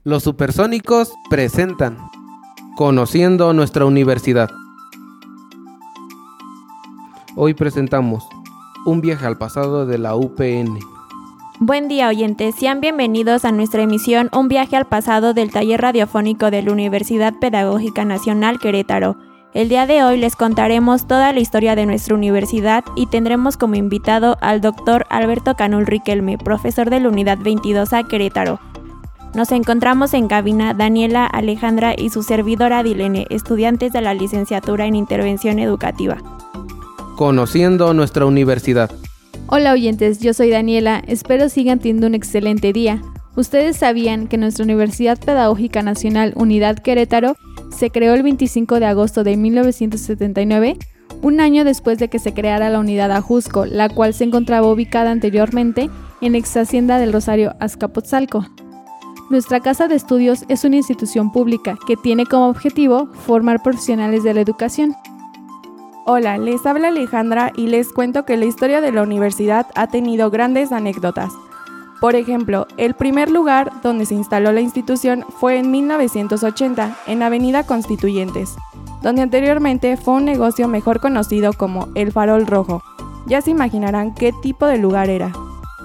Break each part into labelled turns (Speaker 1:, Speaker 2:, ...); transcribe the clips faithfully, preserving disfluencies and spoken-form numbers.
Speaker 1: Los Supersónicos presentan Conociendo nuestra universidad. Hoy presentamos un viaje al pasado de la U P N.
Speaker 2: Buen día, oyentes, sean bienvenidos a nuestra emisión Un viaje al pasado del taller radiofónico de la Universidad Pedagógica Nacional Querétaro. El día de hoy les contaremos toda la historia de nuestra universidad y tendremos como invitado al doctor Alberto Canul Riquelme, profesor de la Unidad veintidós A Querétaro. Nos encontramos en cabina Daniela, Alejandra y su servidora Dilene, estudiantes de la licenciatura en Intervención Educativa.
Speaker 1: Conociendo nuestra universidad.
Speaker 3: Hola oyentes, yo soy Daniela, espero sigan teniendo un excelente día. ¿Ustedes sabían que nuestra Universidad Pedagógica Nacional Unidad Querétaro se creó el veinticinco de agosto de mil novecientos setenta y nueve? Un año después de que se creara la Unidad Ajusco, la cual se encontraba ubicada anteriormente en ex hacienda del Rosario, Azcapotzalco. Nuestra Casa de Estudios es una institución pública que tiene como objetivo formar profesionales de la educación.
Speaker 4: Hola, les habla Alejandra y les cuento que la historia de la universidad ha tenido grandes anécdotas. Por ejemplo, el primer lugar donde se instaló la institución fue en mil novecientos ochenta, en Avenida Constituyentes, donde anteriormente fue un negocio mejor conocido como El Farol Rojo. Ya se imaginarán qué tipo de lugar era.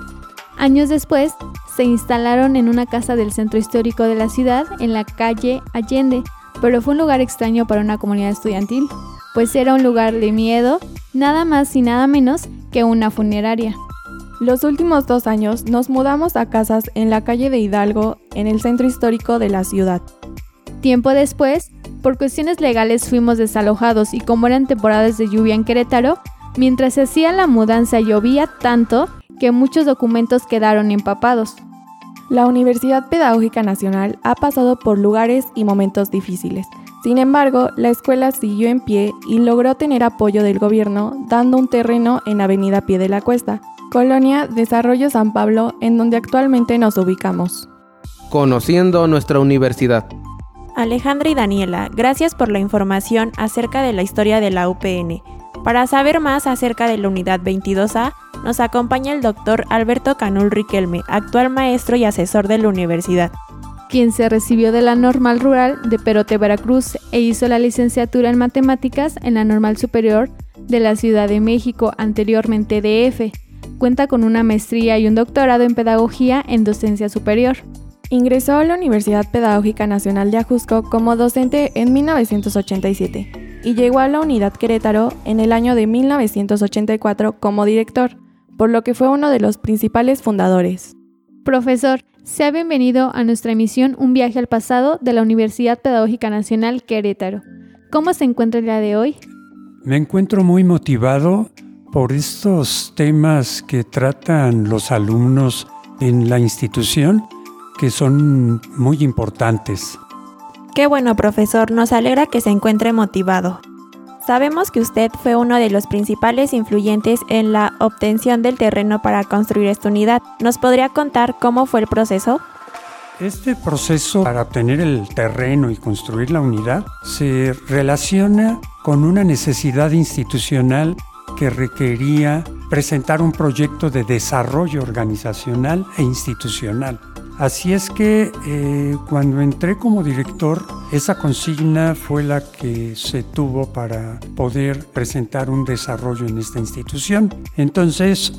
Speaker 3: Años después, se instalaron en una casa del centro histórico de la ciudad, en la calle Allende, pero fue un lugar extraño para una comunidad estudiantil, pues era un lugar de miedo, nada más y nada menos que una funeraria.
Speaker 4: Los últimos dos años nos mudamos a casas en la calle de Hidalgo, en el centro histórico de la ciudad.
Speaker 3: Tiempo después, por cuestiones legales fuimos desalojados y como eran temporadas de lluvia en Querétaro, mientras se hacía la mudanza llovía tanto que muchos documentos quedaron empapados.
Speaker 4: La Universidad Pedagógica Nacional ha pasado por lugares y momentos difíciles. Sin embargo, la escuela siguió en pie y logró tener apoyo del gobierno, dando un terreno en Avenida Pie de la Cuesta, Colonia Desarrollo San Pablo, en donde actualmente nos ubicamos.
Speaker 1: Conociendo nuestra universidad.
Speaker 2: Alejandra y Daniela, gracias por la información acerca de la historia de la U P N. Para saber más acerca de la Unidad veintidós A, nos acompaña el doctor Alberto Canul Riquelme, actual maestro y asesor de la universidad,
Speaker 3: quien se recibió de la Normal Rural de Perote, Veracruz, e hizo la licenciatura en Matemáticas en la Normal Superior de la Ciudad de México, anteriormente D F. Cuenta con una maestría y un doctorado en Pedagogía en Docencia Superior.
Speaker 4: Ingresó a la Universidad Pedagógica Nacional de Ajusco como docente en mil novecientos ochenta y siete y llegó a la Unidad Querétaro en el año de mil novecientos ochenta y cuatro como director, por lo que fue uno de los principales fundadores.
Speaker 3: Profesor, sea bienvenido a nuestra emisión Un viaje al pasado de la Universidad Pedagógica Nacional Querétaro. ¿Cómo se encuentra el día de hoy?
Speaker 5: Me encuentro muy motivado por estos temas que tratan los alumnos en la institución, que son muy importantes.
Speaker 2: Qué bueno, profesor, nos alegra que se encuentre motivado. Sabemos que usted fue uno de los principales influyentes en la obtención del terreno para construir esta unidad. ¿Nos podría contar cómo fue el proceso?
Speaker 5: Este proceso para obtener el terreno y construir la unidad se relaciona con una necesidad institucional que requería presentar un proyecto de desarrollo organizacional e institucional. Así es que eh, cuando entré como director, esa consigna fue la que se tuvo para poder presentar un desarrollo en esta institución. Entonces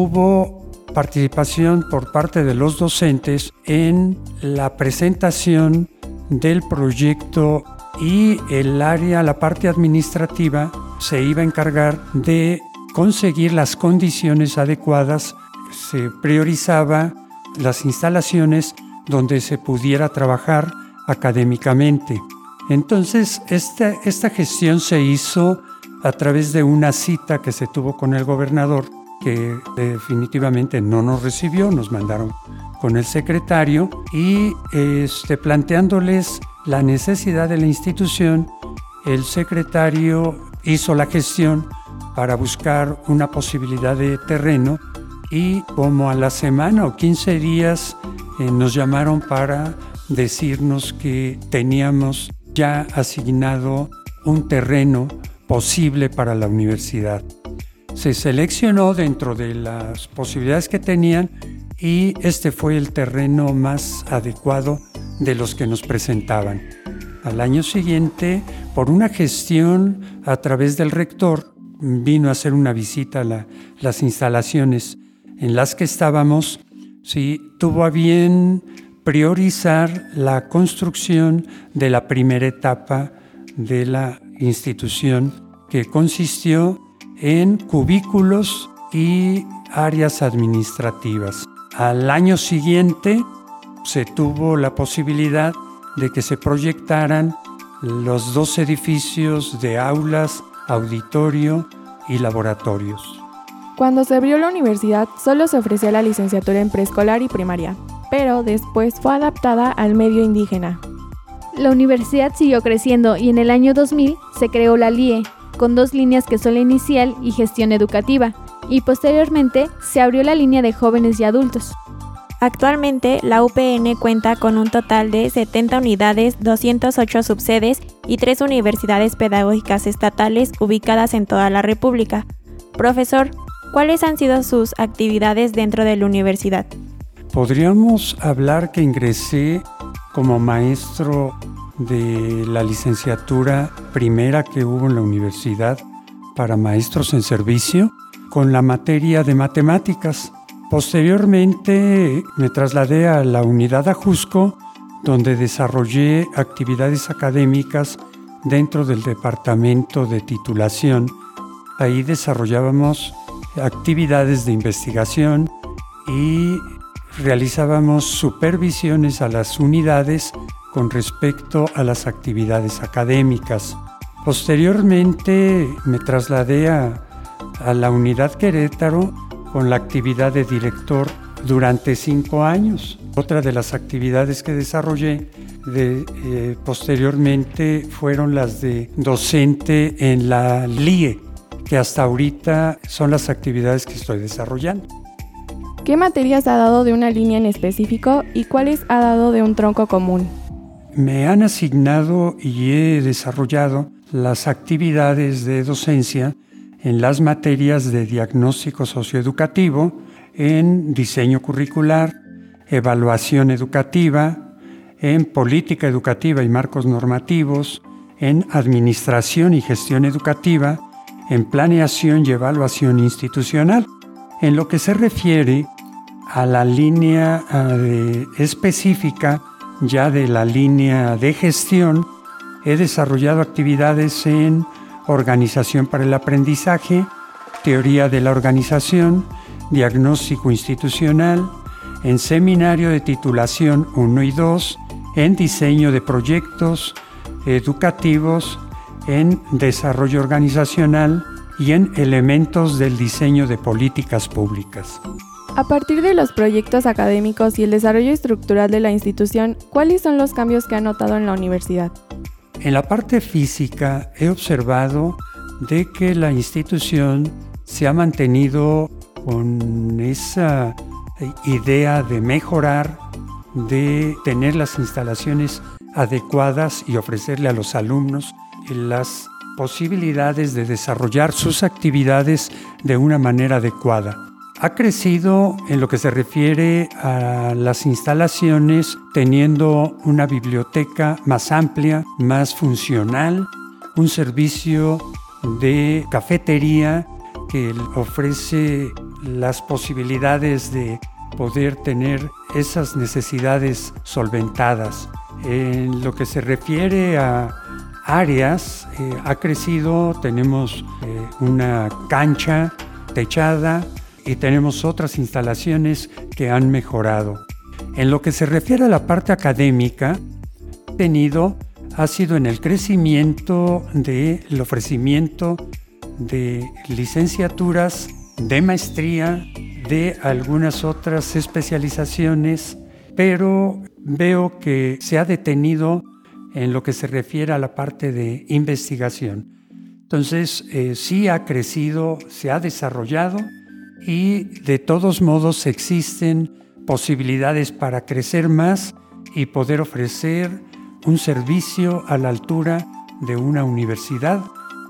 Speaker 5: hubo participación por parte de los docentes en la presentación del proyecto y el área, la parte administrativa, se iba a encargar de conseguir las condiciones adecuadas. Se priorizaba las instalaciones donde se pudiera trabajar académicamente. Entonces, esta, esta gestión se hizo a través de una cita que se tuvo con el gobernador, que definitivamente no nos recibió, nos mandaron con el secretario y este, planteándoles la necesidad de la institución, el secretario hizo la gestión para buscar una posibilidad de terreno y como a la semana o quince días eh, nos llamaron para decirnos que teníamos ya asignado un terreno posible para la universidad. Se seleccionó dentro de las posibilidades que tenían y este fue el terreno más adecuado de los que nos presentaban. Al año siguiente, por una gestión a través del rector, vino a hacer una visita a la, las instalaciones en las que estábamos. Sí, tuvo a bien priorizar la construcción de la primera etapa de la institución, que consistió en cubículos y áreas administrativas. Al año siguiente se tuvo la posibilidad de que se proyectaran los dos edificios de aulas, auditorio y laboratorios.
Speaker 4: Cuando se abrió la universidad, solo se ofrecía la licenciatura en preescolar y primaria, pero después fue adaptada al medio indígena.
Speaker 3: La universidad siguió creciendo y en el año dos mil se creó la L I E, con dos líneas que son la inicial y gestión educativa, y posteriormente se abrió la línea de jóvenes y adultos.
Speaker 2: Actualmente, la U P N cuenta con un total de setenta unidades, doscientas ocho subsedes y tres universidades pedagógicas estatales ubicadas en toda la República. Profesor, ¿cuáles han sido sus actividades dentro de la universidad?
Speaker 5: Podríamos hablar que ingresé como maestro de la licenciatura primera que hubo en la universidad para maestros en servicio con la materia de matemáticas. Posteriormente me trasladé a la unidad Ajusco, donde desarrollé actividades académicas dentro del departamento de titulación. Ahí desarrollábamos actividades de investigación y realizábamos supervisiones a las unidades con respecto a las actividades académicas. Posteriormente me trasladé a, a la unidad Querétaro con la actividad de director durante cinco años. Otra de las actividades que desarrollé de, eh, posteriormente fueron las de docente en la L I E, que hasta ahorita son las actividades que estoy desarrollando.
Speaker 4: ¿Qué materias ha dado de una línea en específico y cuáles ha dado de un tronco común?
Speaker 5: Me han asignado y he desarrollado las actividades de docencia en las materias de diagnóstico socioeducativo, en diseño curricular, evaluación educativa, en política educativa y marcos normativos, en administración y gestión educativa, en planeación y evaluación institucional. En lo que se refiere a la línea eh, específica ya de la línea de gestión, he desarrollado actividades en organización para el aprendizaje, teoría de la organización, diagnóstico institucional, en seminario de titulación uno y dos, en diseño de proyectos educativos, en desarrollo organizacional y en elementos del diseño de políticas públicas.
Speaker 4: A partir de los proyectos académicos y el desarrollo estructural de la institución, ¿cuáles son los cambios que ha notado en la universidad?
Speaker 5: En la parte física he observado de que la institución se ha mantenido con esa idea de mejorar, de tener las instalaciones adecuadas y ofrecerle a los alumnos las posibilidades de desarrollar sus actividades de una manera adecuada. Ha crecido en lo que se refiere a las instalaciones, teniendo una biblioteca más amplia, más funcional, un servicio de cafetería que ofrece las posibilidades de poder tener esas necesidades solventadas. En lo que se refiere a áreas, eh, ha crecido, tenemos eh, una cancha techada, y tenemos otras instalaciones que han mejorado. En lo que se refiere a la parte académica, tenido ha sido en el crecimiento del ofrecimiento de licenciaturas, de maestría, de algunas otras especializaciones, pero veo que se ha detenido en lo que se refiere a la parte de investigación. Entonces, eh, sí ha crecido, se ha desarrollado, y de todos modos existen posibilidades para crecer más y poder ofrecer un servicio a la altura de una universidad.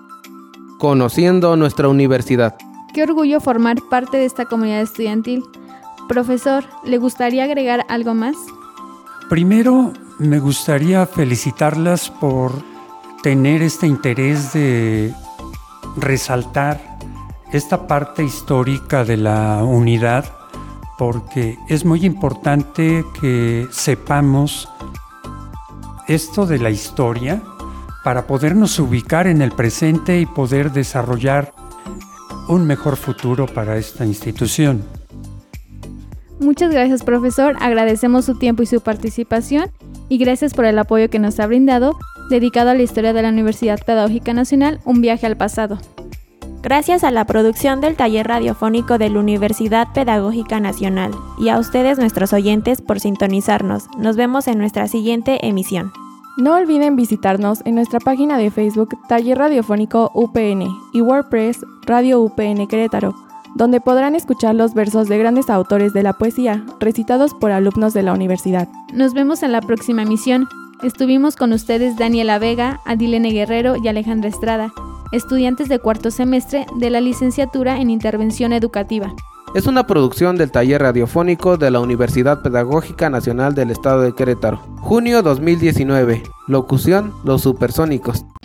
Speaker 1: Conociendo nuestra universidad.
Speaker 3: Qué orgullo formar parte de esta comunidad estudiantil. Profesor, ¿le gustaría agregar algo más?
Speaker 5: Primero, me gustaría felicitarlas por tener este interés de resaltar esta parte histórica de la unidad, porque es muy importante que sepamos esto de la historia para podernos ubicar en el presente y poder desarrollar un mejor futuro para esta institución.
Speaker 3: Muchas gracias, profesor. Agradecemos su tiempo y su participación y gracias por el apoyo que nos ha brindado dedicado a la historia de la Universidad Pedagógica Nacional, un viaje al pasado.
Speaker 2: Gracias a la producción del taller radiofónico de la Universidad Pedagógica Nacional y a ustedes, nuestros oyentes, por sintonizarnos. Nos vemos en nuestra siguiente emisión.
Speaker 4: No olviden visitarnos en nuestra página de Facebook Taller Radiofónico U P N y WordPress Radio U P N Querétaro, donde podrán escuchar los versos de grandes autores de la poesía, recitados por alumnos de la universidad.
Speaker 3: Nos vemos en la próxima emisión. Estuvimos con ustedes Daniela Vega, Adilene Guerrero y Alejandra Estrada, estudiantes de cuarto semestre de la licenciatura en Intervención Educativa.
Speaker 1: Es una producción del Taller Radiofónico de la Universidad Pedagógica Nacional del Estado de Querétaro. Junio dos mil diecinueve. Locución: Los Supersónicos.